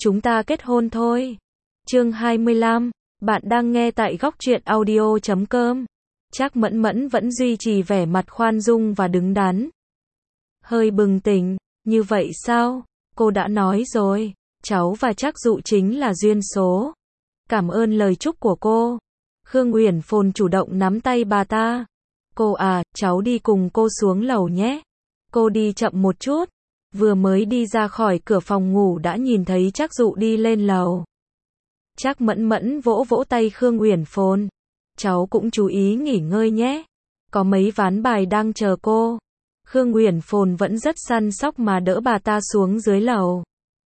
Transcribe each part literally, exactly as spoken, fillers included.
chúng ta kết hôn thôi. Chương hai mươi lăm, bạn đang nghe tại góc truyện audio chấm com. Trác Mẫn Mẫn vẫn duy trì vẻ mặt khoan dung và đứng đắn. Hơi bừng tỉnh, như vậy sao? Cô đã nói rồi, cháu và Trác Dụ chính là duyên số. Cảm ơn lời chúc của cô. Khương Uyển Phồn chủ động nắm tay bà ta. Cô à, cháu đi cùng cô xuống lầu nhé. Cô đi chậm một chút. Vừa mới đi ra khỏi cửa phòng ngủ đã nhìn thấy Trác Dụ đi lên lầu. Trác Mẫn Mẫn vỗ vỗ tay Khương Uyển Phồn. Cháu cũng chú ý nghỉ ngơi nhé. Có mấy ván bài đang chờ cô. Khương Uyển Phồn vẫn rất săn sóc mà đỡ bà ta xuống dưới lầu.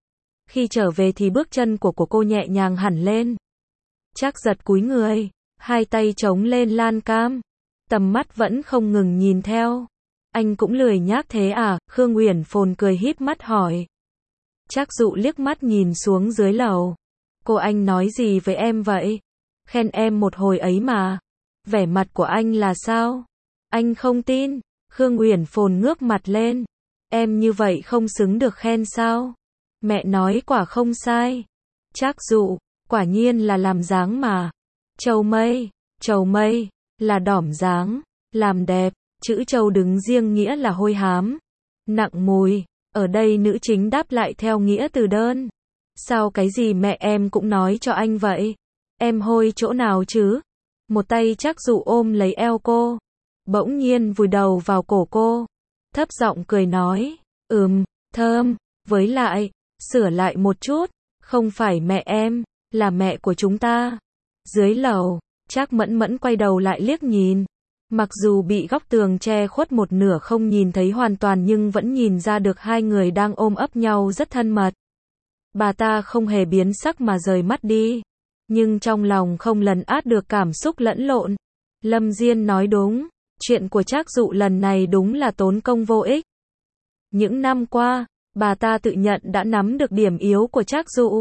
Khi trở về thì bước chân của của cô nhẹ nhàng hẳn lên. Trác giật cúi người, hai tay chống lên lan can, tầm mắt vẫn không ngừng nhìn theo. Anh cũng lười nhác thế à? Khương Uyển Phồn cười híp mắt hỏi. Trác Dụ liếc mắt nhìn xuống dưới lầu. Cô anh nói gì với em vậy? Khen em một hồi ấy mà. Vẻ mặt của anh là sao? Anh không tin. Khương Uyển Phồn ngước mặt lên. Em như vậy không xứng được khen sao? Mẹ nói quả không sai. Trác Dụ, quả nhiên là làm dáng mà. Trầu mây, trầu mây, là đỏm dáng, làm đẹp. Chữ trầu đứng riêng nghĩa là hôi hám, nặng mùi. Ở đây nữ chính đáp lại theo nghĩa từ đơn. Sao cái gì mẹ em cũng nói cho anh vậy? Em hôi chỗ nào chứ? Một tay Trác Dụ ôm lấy eo cô, bỗng nhiên vùi đầu vào cổ cô, thấp giọng cười nói, ừm, thơm, với lại, sửa lại một chút, không phải mẹ em, là mẹ của chúng ta. Dưới lầu, Trác Mẫn Mẫn quay đầu lại liếc nhìn. Mặc dù bị góc tường che khuất một nửa không nhìn thấy hoàn toàn nhưng vẫn nhìn ra được hai người đang ôm ấp nhau rất thân mật. Bà ta không hề biến sắc mà rời mắt đi. Nhưng trong lòng không lấn át được cảm xúc lẫn lộn. Lâm Diên nói đúng, chuyện của Trác Dụ lần này đúng là tốn công vô ích. Những năm qua, bà ta tự nhận đã nắm được điểm yếu của Trác Dụ.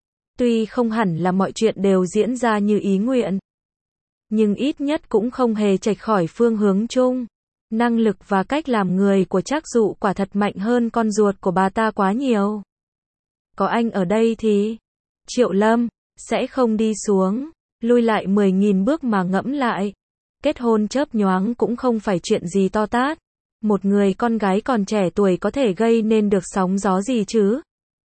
Tuy không hẳn là mọi chuyện đều diễn ra như ý nguyện, nhưng ít nhất cũng không hề chệch khỏi phương hướng chung. Năng lực và cách làm người của Trác Dụ quả thật mạnh hơn con ruột của bà ta quá nhiều. Có anh ở đây thì Triệu Lâm sẽ không đi xuống, lui lại mười nghìn bước mà ngẫm lại. Kết hôn chớp nhoáng cũng không phải chuyện gì to tát. Một người con gái còn trẻ tuổi có thể gây nên được sóng gió gì chứ?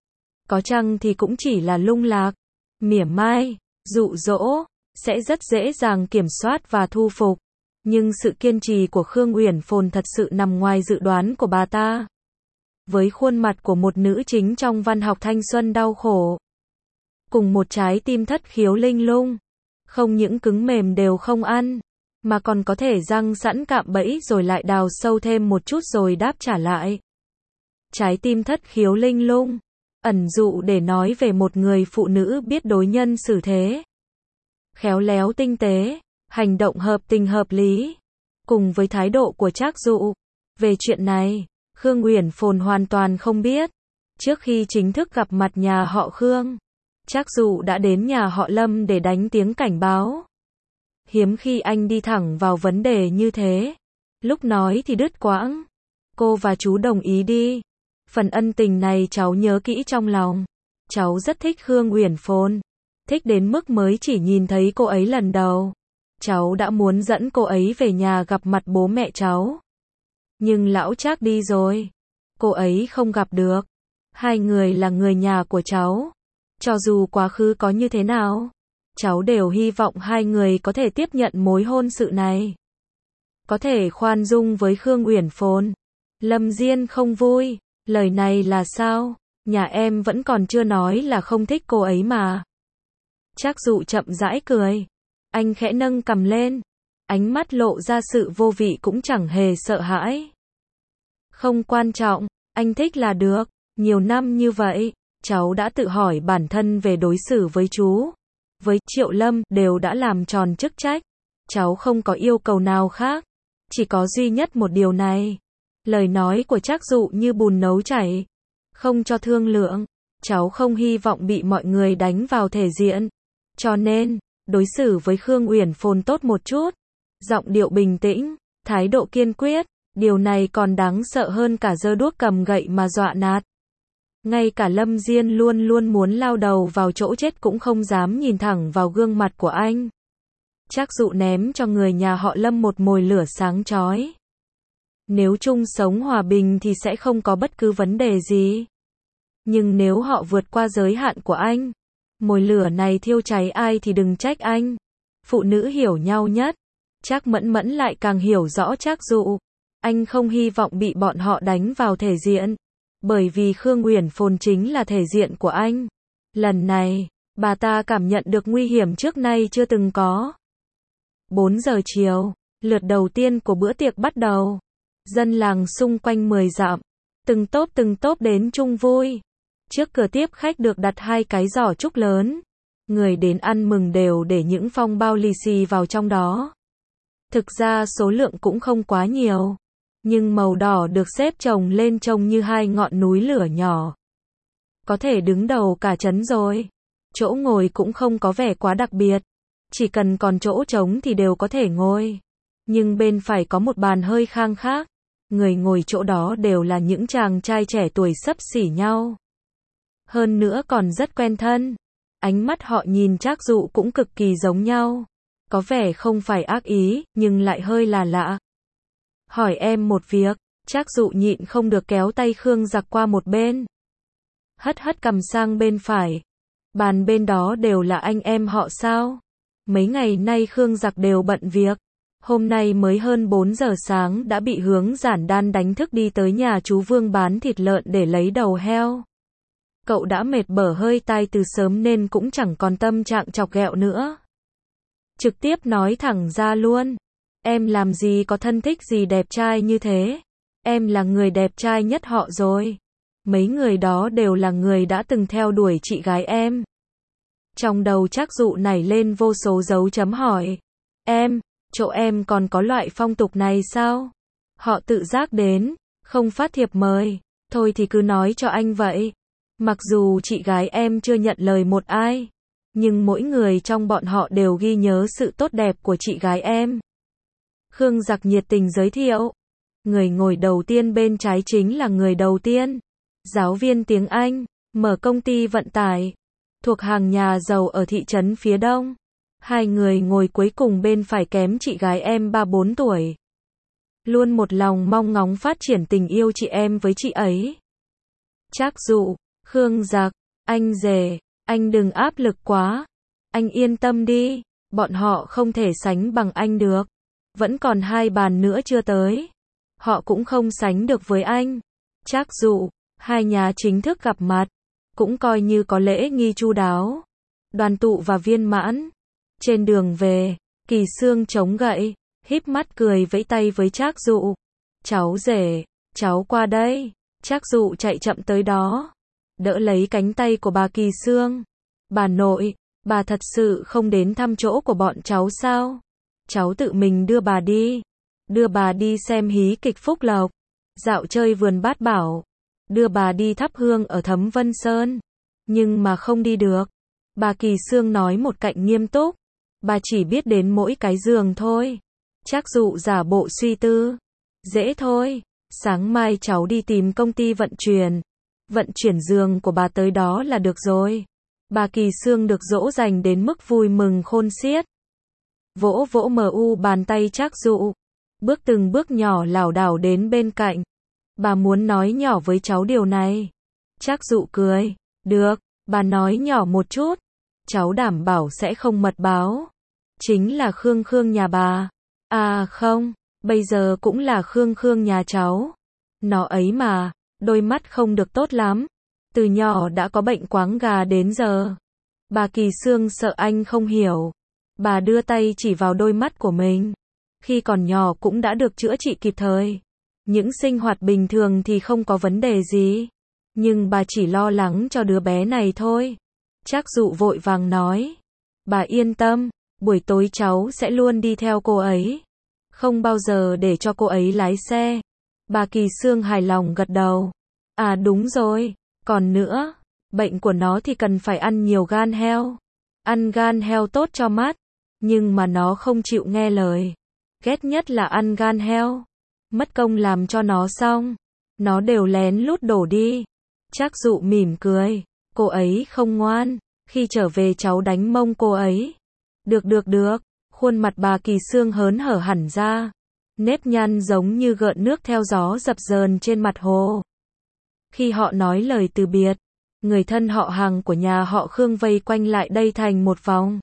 Có chăng thì cũng chỉ là lung lạc, mỉa mai, dụ dỗ, sẽ rất dễ dàng kiểm soát và thu phục. Nhưng sự kiên trì của Khương Uyển Phồn thật sự nằm ngoài dự đoán của bà ta. Với khuôn mặt của một nữ chính trong văn học thanh xuân đau khổ, cùng một trái tim thất khiếu linh lung, không những cứng mềm đều không ăn, mà còn có thể răng sẵn cạm bẫy rồi lại đào sâu thêm một chút rồi đáp trả lại. Trái tim thất khiếu linh lung, ẩn dụ để nói về một người phụ nữ biết đối nhân xử thế. Khéo léo tinh tế, hành động hợp tình hợp lý, cùng với thái độ của Trác Dụ. Về chuyện này, Khương Uyển Phồn hoàn toàn không biết. Trước khi chính thức gặp mặt nhà họ Khương, Trác Dụ đã đến nhà họ Lâm để đánh tiếng cảnh báo. Hiếm khi anh đi thẳng vào vấn đề như thế. Lúc nói thì đứt quãng. Cô và chú đồng ý đi. Phần ân tình này cháu nhớ kỹ trong lòng. Cháu rất thích Khương Uyển Phồn. Thích đến mức mới chỉ nhìn thấy cô ấy lần đầu, cháu đã muốn dẫn cô ấy về nhà gặp mặt bố mẹ cháu. Nhưng lão Trác đi rồi, cô ấy không gặp được. Hai người là người nhà của cháu. Cho dù quá khứ có như thế nào, cháu đều hy vọng hai người có thể tiếp nhận mối hôn sự này. Có thể khoan dung với Khương Uyển Phồn. Lâm Diên không vui. Lời này là sao? Nhà em vẫn còn chưa nói là không thích cô ấy mà. Trác Dụ chậm rãi cười. Anh khẽ nâng cằm lên. Ánh mắt lộ ra sự vô vị cũng chẳng hề sợ hãi. Không quan trọng, anh thích là được. Nhiều năm như vậy, cháu đã tự hỏi bản thân về đối xử với chú, với Triệu Lâm, đều đã làm tròn chức trách. Cháu không có yêu cầu nào khác. Chỉ có duy nhất một điều này. Lời nói của Trác Dụ như bùn nấu chảy, không cho thương lượng. Cháu không hy vọng bị mọi người đánh vào thể diện. Cho nên, đối xử với Khương Uyển Phồn tốt một chút. Giọng điệu bình tĩnh, thái độ kiên quyết. Điều này còn đáng sợ hơn cả giơ đuốc cầm gậy mà dọa nạt. Ngay cả Lâm Diên luôn luôn muốn lao đầu vào chỗ chết cũng không dám nhìn thẳng vào gương mặt của anh. Trác Dụ ném cho người nhà họ Lâm một mồi lửa sáng chói. Nếu chung sống hòa bình thì sẽ không có bất cứ vấn đề gì. Nhưng nếu họ vượt qua giới hạn của anh, mồi lửa này thiêu cháy ai thì đừng trách anh. Phụ nữ hiểu nhau nhất. Trác Mẫn Mẫn lại càng hiểu rõ Trác Dụ. Anh không hy vọng bị bọn họ đánh vào thể diện. Bởi vì Khương Uyển Phồn chính là thể diện của anh. Lần này, bà ta cảm nhận được nguy hiểm trước nay chưa từng có. bốn giờ chiều, lượt đầu tiên của bữa tiệc bắt đầu. Dân làng xung quanh mười dặm, từng tốp từng tốp đến chung vui. Trước cửa tiếp khách được đặt hai cái giỏ trúc lớn. Người đến ăn mừng đều để những phong bao lì xì vào trong đó. Thực ra số lượng cũng không quá nhiều. Nhưng màu đỏ được xếp chồng lên trông như hai ngọn núi lửa nhỏ. Có thể đứng đầu cả trấn rồi. Chỗ ngồi cũng không có vẻ quá đặc biệt. Chỉ cần còn chỗ trống thì đều có thể ngồi. Nhưng bên phải có một bàn hơi khang khác. Người ngồi chỗ đó đều là những chàng trai trẻ tuổi xấp xỉ nhau. Hơn nữa còn rất quen thân. Ánh mắt họ nhìn Trác Dụ cũng cực kỳ giống nhau. Có vẻ không phải ác ý, nhưng lại hơi là lạ. Hỏi em một việc, Trác Dụ nhịn không được kéo tay Khương Giặc qua một bên. Hất hất cầm sang bên phải. Bàn bên đó đều là anh em họ sao? Mấy ngày nay Khương Giặc đều bận việc. Hôm nay mới hơn bốn giờ sáng đã bị Hướng Giản Đan đánh thức đi tới nhà chú Vương bán thịt lợn để lấy đầu heo. Cậu đã mệt bở hơi tai từ sớm nên cũng chẳng còn tâm trạng chọc ghẹo nữa. Trực tiếp nói thẳng ra luôn. Em làm gì có thân thích gì đẹp trai như thế. Em là người đẹp trai nhất họ rồi. Mấy người đó đều là người đã từng theo đuổi chị gái em. Trong đầu Trác Dụ nảy lên vô số dấu chấm hỏi. Em, chỗ em còn có loại phong tục này sao? Họ tự giác đến, không phát thiệp mời. Thôi thì cứ nói cho anh vậy. Mặc dù chị gái em chưa nhận lời một ai, nhưng mỗi người trong bọn họ đều ghi nhớ sự tốt đẹp của chị gái em. Khương Giặc nhiệt tình giới thiệu. Người ngồi đầu tiên bên trái chính là người đầu tiên. Giáo viên tiếng Anh, mở công ty vận tải, thuộc hàng nhà giàu ở thị trấn phía đông. Hai người ngồi cuối cùng bên phải kém chị gái em ba bốn tuổi. Luôn một lòng mong ngóng phát triển tình yêu chị em với chị ấy. Trác Dụ, Khương Giặc, anh rể, anh đừng áp lực quá. Anh yên tâm đi, bọn họ không thể sánh bằng anh được. Vẫn còn hai bàn nữa chưa tới. Họ cũng không sánh được với anh. Trác Dụ, hai nhà chính thức gặp mặt. Cũng coi như có lễ nghi chu đáo. Đoàn tụ và viên mãn. Trên đường về, Kỳ Sương chống gậy, híp mắt cười vẫy tay với Trác Dụ. Cháu rể, cháu qua đây. Trác Dụ chạy chậm tới đó. Đỡ lấy cánh tay của bà Kỳ Sương. Bà nội, bà thật sự không đến thăm chỗ của bọn cháu sao? Cháu tự mình đưa bà đi. Đưa bà đi xem hí kịch Phúc Lộc. Dạo chơi vườn Bát Bảo. Đưa bà đi thắp hương ở Thấm Vân Sơn. Nhưng mà không đi được. Bà Kỳ Sương nói một cạnh nghiêm túc. Bà chỉ biết đến mỗi cái giường thôi. Trác Dụ giả bộ suy tư. Dễ thôi. Sáng mai cháu đi tìm công ty vận chuyển. Vận chuyển giường của bà tới đó là được rồi. Bà Kỳ Sương được dỗ dành đến mức vui mừng khôn xiết. Vỗ vỗ mờ u bàn tay Trác Dụ. Bước từng bước nhỏ lảo đảo đến bên cạnh. Bà muốn nói nhỏ với cháu điều này. Trác Dụ cười. Được, bà nói nhỏ một chút. Cháu đảm bảo sẽ không mật báo. Chính là Khương Khương nhà bà. À không, bây giờ cũng là Khương Khương nhà cháu. Nó ấy mà, đôi mắt không được tốt lắm. Từ nhỏ đã có bệnh quáng gà đến giờ. Bà Kỳ Sương sợ anh không hiểu. Bà đưa tay chỉ vào đôi mắt của mình. Khi còn nhỏ cũng đã được chữa trị kịp thời. Những sinh hoạt bình thường thì không có vấn đề gì. Nhưng bà chỉ lo lắng cho đứa bé này thôi. Trác Dụ vội vàng nói. Bà yên tâm, buổi tối cháu sẽ luôn đi theo cô ấy. Không bao giờ để cho cô ấy lái xe. Bà Kỳ Sương hài lòng gật đầu. À đúng rồi, còn nữa, bệnh của nó thì cần phải ăn nhiều gan heo. Ăn gan heo tốt cho mắt. Nhưng mà nó không chịu nghe lời. Ghét nhất là ăn gan heo. Mất công làm cho nó xong. Nó đều lén lút đổ đi. Trác Dụ mỉm cười, cô ấy không ngoan, khi trở về cháu đánh mông cô ấy. Được được được, khuôn mặt bà Kỳ Xương hớn hở hẳn ra, nếp nhăn giống như gợn nước theo gió dập dờn trên mặt hồ. Khi họ nói lời từ biệt, người thân họ hàng của nhà họ Khương vây quanh lại đây thành một vòng.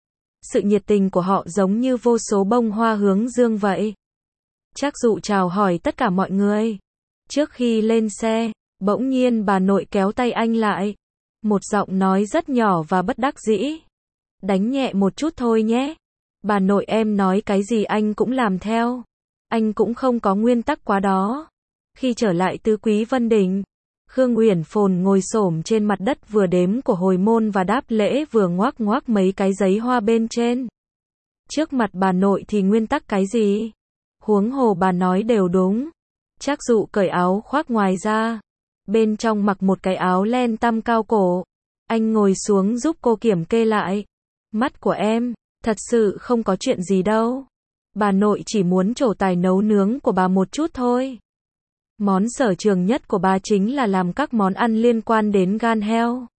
Sự nhiệt tình của họ giống như vô số bông hoa hướng dương vậy. Trác Dụ chào hỏi tất cả mọi người. Trước khi lên xe, bỗng nhiên bà nội kéo tay anh lại. Một giọng nói rất nhỏ và bất đắc dĩ. Đánh nhẹ một chút thôi nhé. Bà nội em nói cái gì anh cũng làm theo. Anh cũng không có nguyên tắc quá đó. Khi trở lại Tứ Quý Vân Đình, Khương Uyển Phồn ngồi xổm trên mặt đất vừa đếm của hồi môn và đáp lễ vừa ngoác ngoác mấy cái giấy hoa bên trên. Trước mặt bà nội thì nguyên tắc cái gì? Huống hồ bà nói đều đúng. Trác Dụ cởi áo khoác ngoài ra. Bên trong mặc một cái áo len tăm cao cổ. Anh ngồi xuống giúp cô kiểm kê lại. Mắt của em, thật sự không có chuyện gì đâu. Bà nội chỉ muốn trổ tài nấu nướng của bà một chút thôi. Món sở trường nhất của bà chính là làm các món ăn liên quan đến gan heo.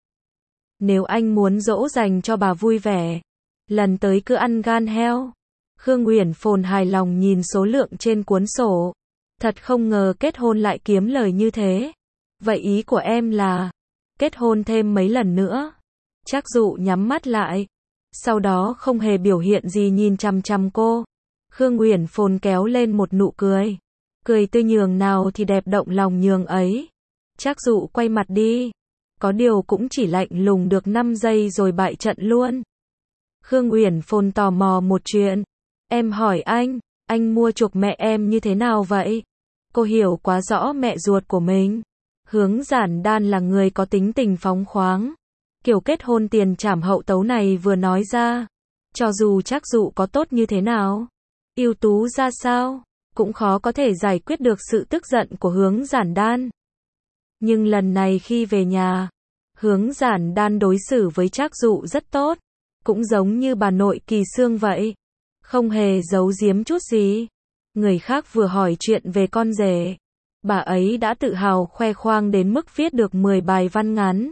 Nếu anh muốn dỗ dành cho bà vui vẻ, lần tới cứ ăn gan heo. Khương Uyển Phồn hài lòng nhìn số lượng trên cuốn sổ. Thật không ngờ kết hôn lại kiếm lời như thế. Vậy ý của em là kết hôn thêm mấy lần nữa? Trác Dụ nhắm mắt lại, sau đó không hề biểu hiện gì nhìn chằm chằm cô. Khương Uyển Phồn kéo lên một nụ cười. Cười tươi nhường nào thì đẹp động lòng nhường ấy. Trác Dụ quay mặt đi. Có điều cũng chỉ lạnh lùng được năm giây rồi bại trận luôn. Khương Uyển Phồn tò mò một chuyện. Em hỏi anh, anh mua chuộc mẹ em như thế nào vậy? Cô hiểu quá rõ mẹ ruột của mình. Hướng Giản Đan là người có tính tình phóng khoáng. Kiểu kết hôn tiền trảm hậu tấu này vừa nói ra. Cho dù Trác Dụ có tốt như thế nào, ưu tú ra sao, cũng khó có thể giải quyết được sự tức giận của Hướng Giản Đan. Nhưng lần này khi về nhà, Hướng Giản Đan đối xử với Trác Dụ rất tốt. Cũng giống như bà nội Kỳ Xương vậy. Không hề giấu giếm chút gì. Người khác vừa hỏi chuyện về con rể, bà ấy đã tự hào khoe khoang đến mức viết được mười bài văn ngắn.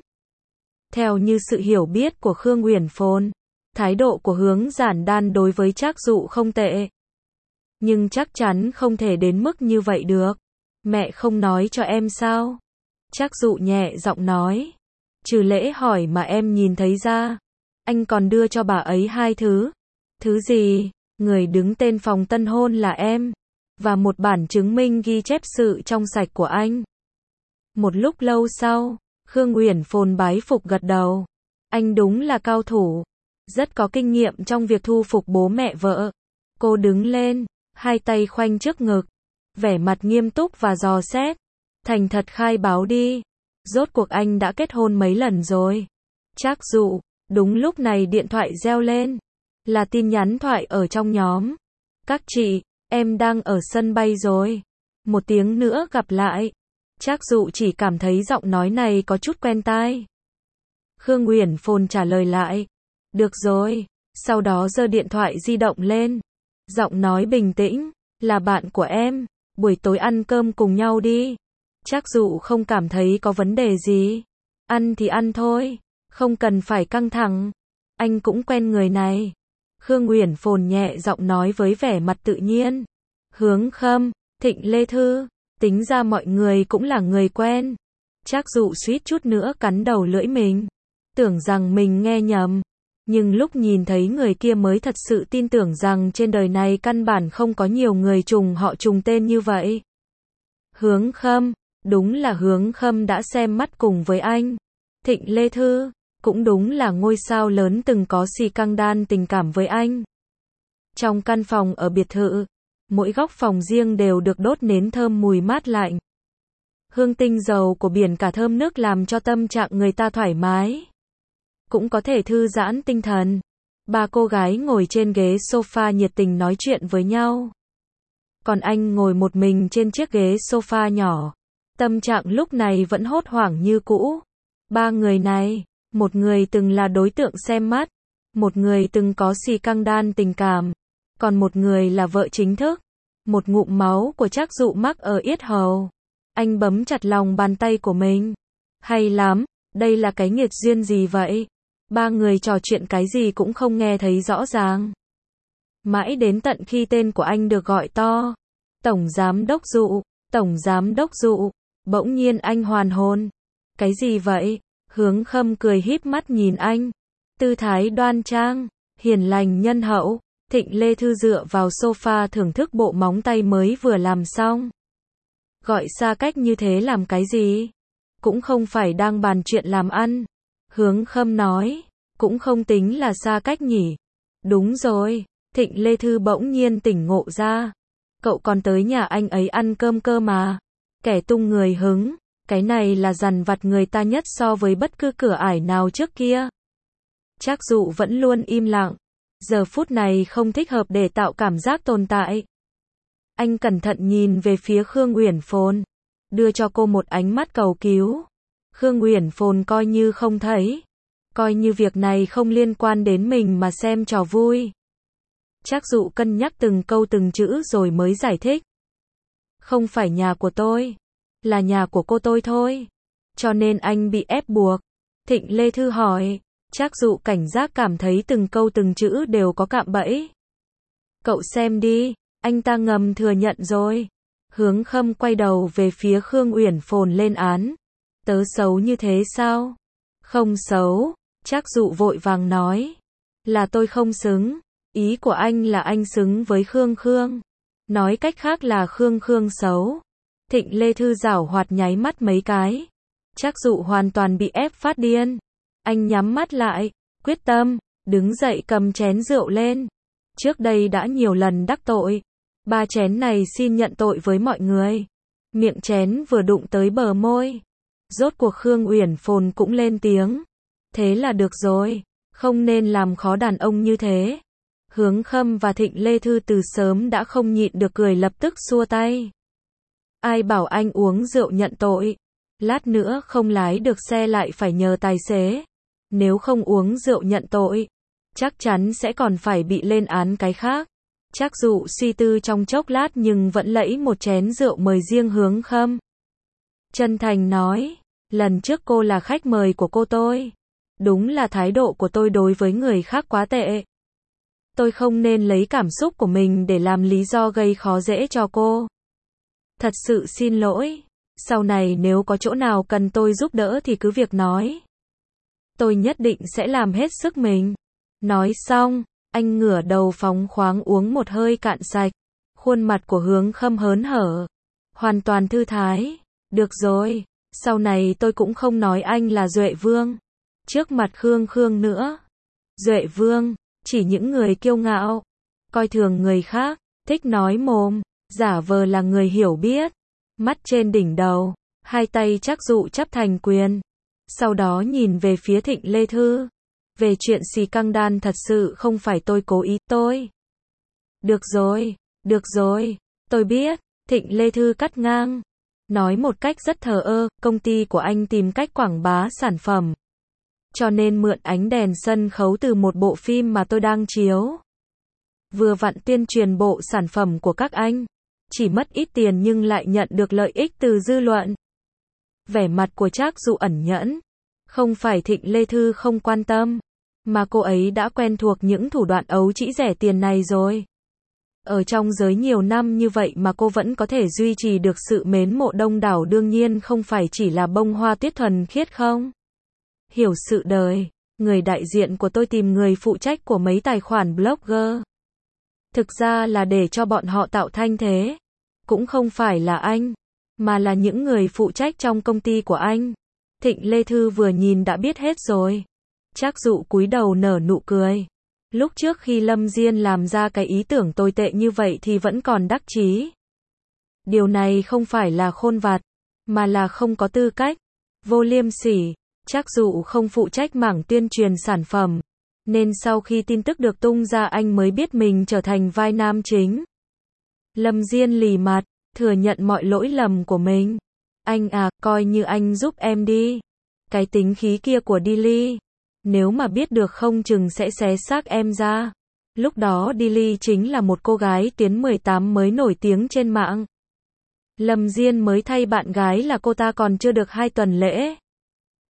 Theo như sự hiểu biết của Khương Uyển Phồn, thái độ của Hướng Giản Đan đối với Trác Dụ không tệ. Nhưng chắc chắn không thể đến mức như vậy được. Mẹ không nói cho em sao? Trác Dụ nhẹ giọng nói. Trừ lễ hỏi mà em nhìn thấy ra, anh còn đưa cho bà ấy hai thứ. Thứ gì? Người đứng tên phòng tân hôn là em. Và một bản chứng minh ghi chép sự trong sạch của anh. Một lúc lâu sau, Khương Uyển Phồn bái phục gật đầu. Anh đúng là cao thủ. Rất có kinh nghiệm trong việc thu phục bố mẹ vợ. Cô đứng lên, hai tay khoanh trước ngực, vẻ mặt nghiêm túc và dò xét. Thành thật khai báo đi. Rốt cuộc anh đã kết hôn mấy lần rồi? Trác Dụ. Đúng lúc này điện thoại reo lên. Là tin nhắn thoại ở trong nhóm. Các chị, em đang ở sân bay rồi. Một tiếng nữa gặp lại. Trác Dụ chỉ cảm thấy giọng nói này có chút quen tai. Khương Uyển Phồn trả lời lại. Được rồi. Sau đó giơ điện thoại di động lên. Giọng nói bình tĩnh. Là bạn của em. Buổi tối ăn cơm cùng nhau đi. Trác Dụ không cảm thấy có vấn đề gì. Ăn thì ăn thôi. Không cần phải căng thẳng. Anh cũng quen người này. Khương Uyển Phồn nhẹ giọng nói với vẻ mặt tự nhiên. Hướng Khâm, Thịnh Lê Thư, tính ra mọi người cũng là người quen. Trác Dụ suýt chút nữa cắn đầu lưỡi mình. Tưởng rằng mình nghe nhầm. Nhưng lúc nhìn thấy người kia mới thật sự tin tưởng rằng trên đời này căn bản không có nhiều người trùng họ trùng tên như vậy. Hướng Khâm, đúng là Hướng Khâm đã xem mắt cùng với anh. Thịnh Lê Thư, cũng đúng là ngôi sao lớn từng có xì căng đan tình cảm với anh. Trong căn phòng ở biệt thự, mỗi góc phòng riêng đều được đốt nến thơm mùi mát lạnh. Hương tinh dầu của biển cả thơm nước làm cho tâm trạng người ta thoải mái. Cũng có thể thư giãn tinh thần. Ba cô gái ngồi trên ghế sofa nhiệt tình nói chuyện với nhau. Còn anh ngồi một mình trên chiếc ghế sofa nhỏ. Tâm trạng lúc này vẫn hốt hoảng như cũ. Ba người này, một người từng là đối tượng xem mắt, một người từng có xì căng đan tình cảm, còn một người là vợ chính thức. Một ngụm máu của Trác Dụ mắc ở yết hầu. Anh bấm chặt lòng bàn tay của mình. Hay lắm, đây là cái nghiệt duyên gì vậy? Ba người trò chuyện cái gì cũng không nghe thấy rõ ràng. Mãi đến tận khi tên của anh được gọi to. Tổng giám đốc Dụ, tổng giám đốc Dụ. Bỗng nhiên anh hoàn hồn. Cái gì vậy? Hướng Khâm cười híp mắt nhìn anh. Tư thái đoan trang, hiền lành nhân hậu. Thịnh Lê Thư dựa vào sofa thưởng thức bộ móng tay mới vừa làm xong. Gọi xa cách như thế làm cái gì? Cũng không phải đang bàn chuyện làm ăn. Hướng Khâm nói, cũng không tính là xa cách nhỉ. Đúng rồi, Thịnh Lê Thư bỗng nhiên tỉnh ngộ ra. Cậu còn tới nhà anh ấy ăn cơm cơ mà. Kẻ tung người hứng, cái này là dằn vặt người ta nhất so với bất cứ cửa ải nào trước kia. Trác Dụ vẫn luôn im lặng. Giờ phút này không thích hợp để tạo cảm giác tồn tại. Anh cẩn thận nhìn về phía Khương Uyển Phồn, đưa cho cô một ánh mắt cầu cứu. Khương Uyển Phồn coi như không thấy, coi như việc này không liên quan đến mình mà xem trò vui. Trác Dụ cân nhắc từng câu từng chữ rồi mới giải thích. Không phải nhà của tôi, là nhà của cô tôi thôi. Cho nên anh bị ép buộc. Thịnh Lê Thư hỏi. Trác Dụ cảnh giác cảm thấy từng câu từng chữ đều có cạm bẫy. Cậu xem đi, anh ta ngầm thừa nhận rồi. Hướng Khâm quay đầu về phía Khương Uyển Phồn lên án. Tớ xấu như thế sao? Không xấu, Trác Dụ vội vàng nói. Là tôi không xứng. Ý của anh là anh xứng với Khương Khương. Nói cách khác là Khương Khương xấu. Thịnh Lê Thư giảo hoạt nháy mắt mấy cái. Trác Dụ hoàn toàn bị ép phát điên. Anh nhắm mắt lại, quyết tâm, đứng dậy cầm chén rượu lên. Trước đây đã nhiều lần đắc tội. Ba chén này xin nhận tội với mọi người. Miệng chén vừa đụng tới bờ môi. Rốt cuộc Khương Uyển Phồn cũng lên tiếng. Thế là được rồi, không nên làm khó đàn ông như thế. Hướng Khâm và Thịnh Lê Thư từ sớm đã không nhịn được cười lập tức xua tay. Ai bảo anh uống rượu nhận tội. Lát nữa không lái được xe lại phải nhờ tài xế. Nếu không uống rượu nhận tội, chắc chắn sẽ còn phải bị lên án cái khác. Trác Dụ suy tư trong chốc lát nhưng vẫn lẫy một chén rượu mời riêng Hướng Khâm. Chân thành nói, lần trước cô là khách mời của cô tôi. Đúng là thái độ của tôi đối với người khác quá tệ. Tôi không nên lấy cảm xúc của mình để làm lý do gây khó dễ cho cô. Thật sự xin lỗi. Sau này nếu có chỗ nào cần tôi giúp đỡ thì cứ việc nói. Tôi nhất định sẽ làm hết sức mình. Nói xong, anh ngửa đầu phóng khoáng uống một hơi cạn sạch. Khuôn mặt của Hướng Khâm hớn hở. Hoàn toàn thư thái. Được rồi, sau này tôi cũng không nói anh là Duệ Vương. Trước mặt Khương Khương nữa. Duệ Vương, chỉ những người kiêu ngạo, coi thường người khác, thích nói mồm, giả vờ là người hiểu biết. Mắt trên đỉnh đầu, hai tay Trác Dụ chắp thành quyền. Sau đó nhìn về phía Thịnh Lê Thư. Về chuyện xì căng đan thật sự không phải tôi cố ý, tôi. Được rồi, được rồi, tôi biết, Thịnh Lê Thư cắt ngang. Nói một cách rất thờ ơ, công ty của anh tìm cách quảng bá sản phẩm. Cho nên mượn ánh đèn sân khấu từ một bộ phim mà tôi đang chiếu. Vừa vặn tuyên truyền bộ sản phẩm của các anh. Chỉ mất ít tiền nhưng lại nhận được lợi ích từ dư luận. Vẻ mặt của Trác Dụ ẩn nhẫn. Không phải Thịnh Lê Thư không quan tâm, mà cô ấy đã quen thuộc những thủ đoạn ấu trĩ rẻ tiền này rồi. Ở trong giới nhiều năm như vậy mà cô vẫn có thể duy trì được sự mến mộ đông đảo đương nhiên không phải chỉ là bông hoa tuyết thuần khiết không. Hiểu sự đời, người đại diện của tôi tìm người phụ trách của mấy tài khoản blogger. Thực ra là để cho bọn họ tạo thanh thế. Cũng không phải là anh, mà là những người phụ trách trong công ty của anh. Thịnh Lê Thư vừa nhìn đã biết hết rồi. Trác Dụ cúi đầu nở nụ cười. Lúc trước khi Lâm Diên làm ra cái ý tưởng tồi tệ như vậy thì vẫn còn đắc chí. Điều này không phải là khôn vặt, mà là không có tư cách, vô liêm sỉ. Trác Dụ không phụ trách mảng tuyên truyền sản phẩm, nên sau khi tin tức được tung ra anh mới biết mình trở thành vai nam chính. Lâm Diên lì mặt, thừa nhận mọi lỗi lầm của mình. Anh à, coi như anh giúp em đi. Cái tính khí kia của Dilly, nếu mà biết được không chừng sẽ xé xác em ra. Lúc đó Dilly chính là một cô gái tiến mười tám mới nổi tiếng trên mạng. Lâm Diên mới thay bạn gái là cô ta còn chưa được hai tuần lễ.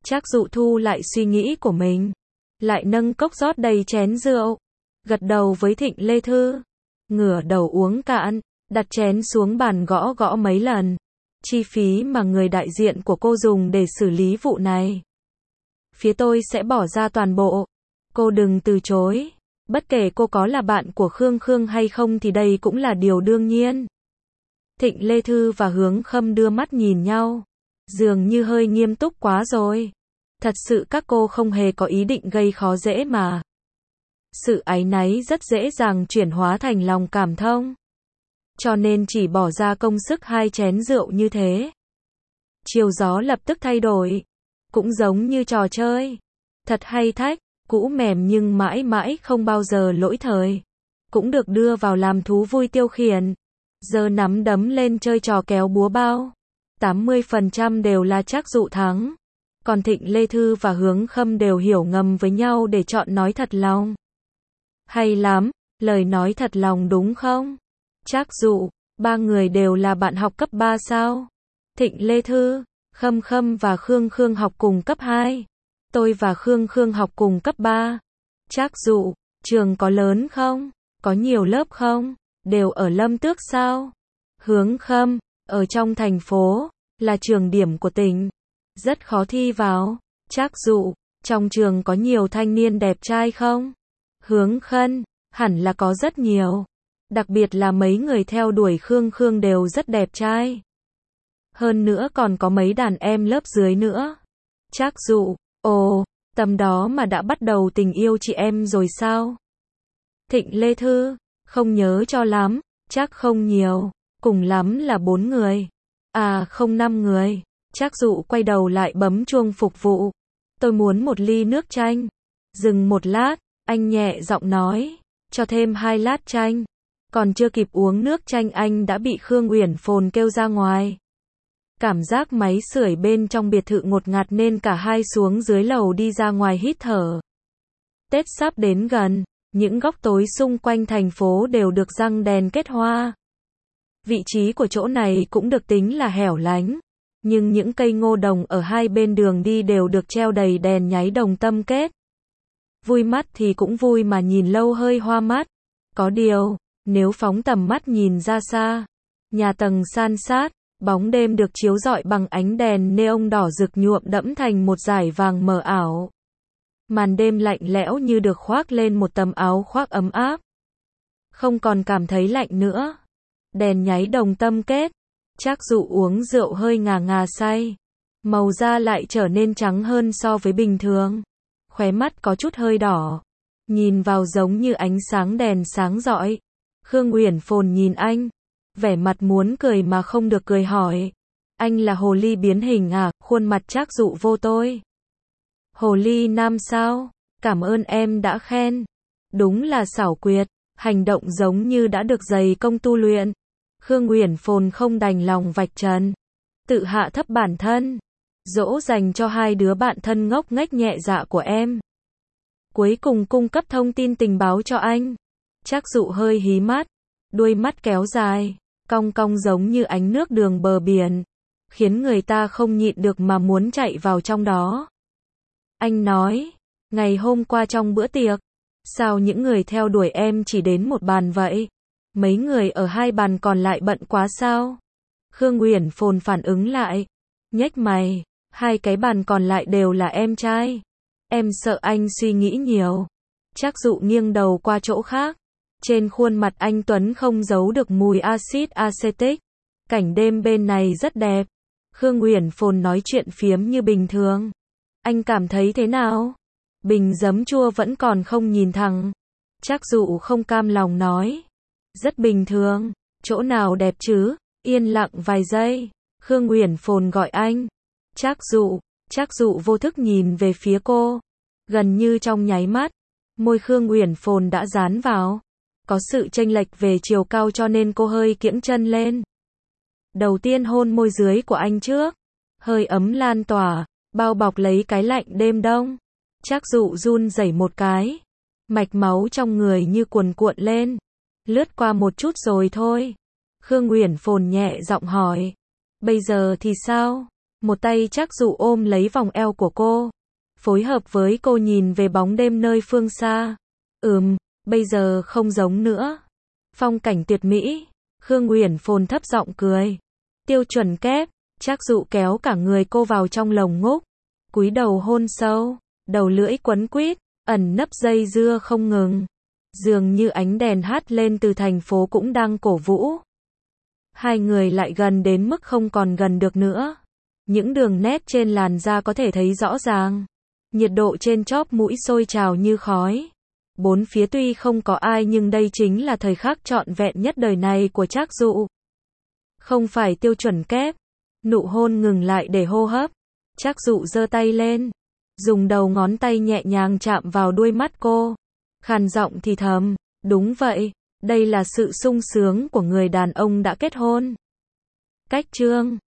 Trác Dụ thu lại suy nghĩ của mình, lại nâng cốc rót đầy chén rượu, gật đầu với Thịnh Lê Thư, ngửa đầu uống cạn, đặt chén xuống bàn gõ gõ mấy lần. Chi phí mà người đại diện của cô dùng để xử lý vụ này, phía tôi sẽ bỏ ra toàn bộ. Cô đừng từ chối. Bất kể cô có là bạn của Khương Khương hay không thì đây cũng là điều đương nhiên. Thịnh Lê Thư và Hướng Khâm đưa mắt nhìn nhau. Dường như hơi nghiêm túc quá rồi. Thật sự các cô không hề có ý định gây khó dễ mà. Sự áy náy rất dễ dàng chuyển hóa thành lòng cảm thông. Cho nên chỉ bỏ ra công sức hai chén rượu như thế. Chiều gió lập tức thay đổi. Cũng giống như trò chơi. Thật hay thách, cũ mềm nhưng mãi mãi không bao giờ lỗi thời. Cũng được đưa vào làm thú vui tiêu khiển. Giờ nắm đấm lên chơi trò kéo búa bao. tám mươi phần trăm đều là Trác Dụ thắng. Còn Thịnh Lê Thư và Hướng Khâm đều hiểu ngầm với nhau để chọn nói thật lòng. Hay lắm, lời nói thật lòng đúng không? Trác Dụ, ba người đều là bạn học cấp ba sao? Thịnh Lê Thư, Khâm Khâm và Khương Khương học cùng cấp hai. Tôi và Khương Khương học cùng cấp ba. Trác Dụ, trường có lớn không? Có nhiều lớp không? Đều ở Lâm Tước sao? Hướng Khâm, ở trong thành phố, là trường điểm của tỉnh. Rất khó thi vào. Trác Dụ, trong trường có nhiều thanh niên đẹp trai không? Hướng Khâm, hẳn là có rất nhiều. Đặc biệt là mấy người theo đuổi Khương Khương đều rất đẹp trai. Hơn nữa còn có mấy đàn em lớp dưới nữa. Trác Dụ, ồ, tầm đó mà đã bắt đầu tình yêu chị em rồi sao? Thịnh Lê Thư, không nhớ cho lắm, chắc không nhiều, cùng lắm là bốn người. À không năm người. Trác Dụ quay đầu lại bấm chuông phục vụ. Tôi muốn một ly nước chanh. Dừng một lát, anh nhẹ giọng nói, cho thêm hai lát chanh. Còn chưa kịp uống nước chanh anh đã bị Khương Uyển Phồn kêu ra ngoài. Cảm giác máy sưởi bên trong biệt thự ngột ngạt nên cả hai xuống dưới lầu đi ra ngoài hít thở. Tết sắp đến gần, những góc tối xung quanh thành phố đều được răng đèn kết hoa. Vị trí của chỗ này cũng được tính là hẻo lánh, nhưng những cây ngô đồng ở hai bên đường đi đều được treo đầy đèn nháy đồng tâm kết. Vui mắt thì cũng vui mà nhìn lâu hơi hoa mắt. Có điều, nếu phóng tầm mắt nhìn ra xa, nhà tầng san sát, bóng đêm được chiếu rọi bằng ánh đèn neon đỏ rực nhuộm đẫm thành một dải vàng mờ ảo. Màn đêm lạnh lẽo như được khoác lên một tấm áo khoác ấm áp. Không còn cảm thấy lạnh nữa. Đèn nháy đồng tâm kết. Trác Dụ uống rượu hơi ngà ngà say. Màu da lại trở nên trắng hơn so với bình thường. Khóe mắt có chút hơi đỏ. Nhìn vào giống như ánh sáng đèn sáng rọi. Khương Uyển Phồn nhìn anh. Vẻ mặt muốn cười mà không được cười hỏi. Anh là hồ ly biến hình à? Khuôn mặt Trác Dụ vô tôi. Hồ ly nam sao? Cảm ơn em đã khen. Đúng là xảo quyệt. Hành động giống như đã được dày công tu luyện. Khương Uyển Phồn không đành lòng vạch trần. Tự hạ thấp bản thân. Dỗ dành cho hai đứa bạn thân ngốc nghếch nhẹ dạ của em. Cuối cùng cung cấp thông tin tình báo cho anh. Trác Dụ hơi hí mắt. Đuôi mắt kéo dài. Cong cong giống như ánh nước đường bờ biển. Khiến người ta không nhịn được mà muốn chạy vào trong đó. Anh nói. Ngày hôm qua trong bữa tiệc. Sao những người theo đuổi em chỉ đến một bàn vậy? Mấy người ở hai bàn còn lại bận quá sao? Khương Uyển Phồn phản ứng lại. Nhếch mày. Hai cái bàn còn lại đều là em trai. Em sợ anh suy nghĩ nhiều. Trác Dụ nghiêng đầu qua chỗ khác. Trên khuôn mặt anh Tuấn không giấu được mùi axit acetic. Cảnh đêm bên này rất đẹp. Khương Uyển Phồn nói chuyện phiếm như bình thường. Anh cảm thấy thế nào? Bình giấm chua vẫn còn không nhìn thẳng. Trác Dụ không cam lòng nói. Rất bình thường. Chỗ nào đẹp chứ? Yên lặng vài giây. Khương Uyển Phồn gọi anh. Trác Dụ. Trác Dụ vô thức nhìn về phía cô. Gần như trong nháy mắt. Môi Khương Uyển Phồn đã dán vào. Có sự chênh lệch về chiều cao cho nên cô hơi kiễng chân lên. Đầu tiên hôn môi dưới của anh trước. Hơi ấm lan tỏa. Bao bọc lấy cái lạnh đêm đông. Trác Dụ run rẩy một cái. Mạch máu trong người như cuồn cuộn lên. Lướt qua một chút rồi thôi. Khương Uyển Phồn nhẹ giọng hỏi. Bây giờ thì sao? Một tay Trác Dụ ôm lấy vòng eo của cô, phối hợp với cô nhìn về bóng đêm nơi phương xa. Ừm, bây giờ không giống nữa. Phong cảnh tuyệt mỹ. Khương Uyển phồn thấp giọng cười. Tiêu chuẩn kép. Trác Dụ kéo cả người cô vào trong lồng ngúc, cúi đầu hôn sâu, đầu lưỡi quấn quýt, ẩn nấp dây dưa không ngừng. Dường như ánh đèn hát lên từ thành phố cũng đang cổ vũ. Hai người lại gần đến mức không còn gần được nữa. Những đường nét trên làn da có thể thấy rõ ràng. Nhiệt độ trên chóp mũi sôi trào như khói. Bốn phía tuy không có ai nhưng đây chính là thời khắc trọn vẹn nhất đời này của Trác Dụ. Không phải tiêu chuẩn kép. Nụ hôn ngừng lại để hô hấp. Trác Dụ giơ tay lên, dùng đầu ngón tay nhẹ nhàng chạm vào đuôi mắt cô. Khàn giọng thì thầm, đúng vậy, đây là sự sung sướng của người đàn ông đã kết hôn. Cách chương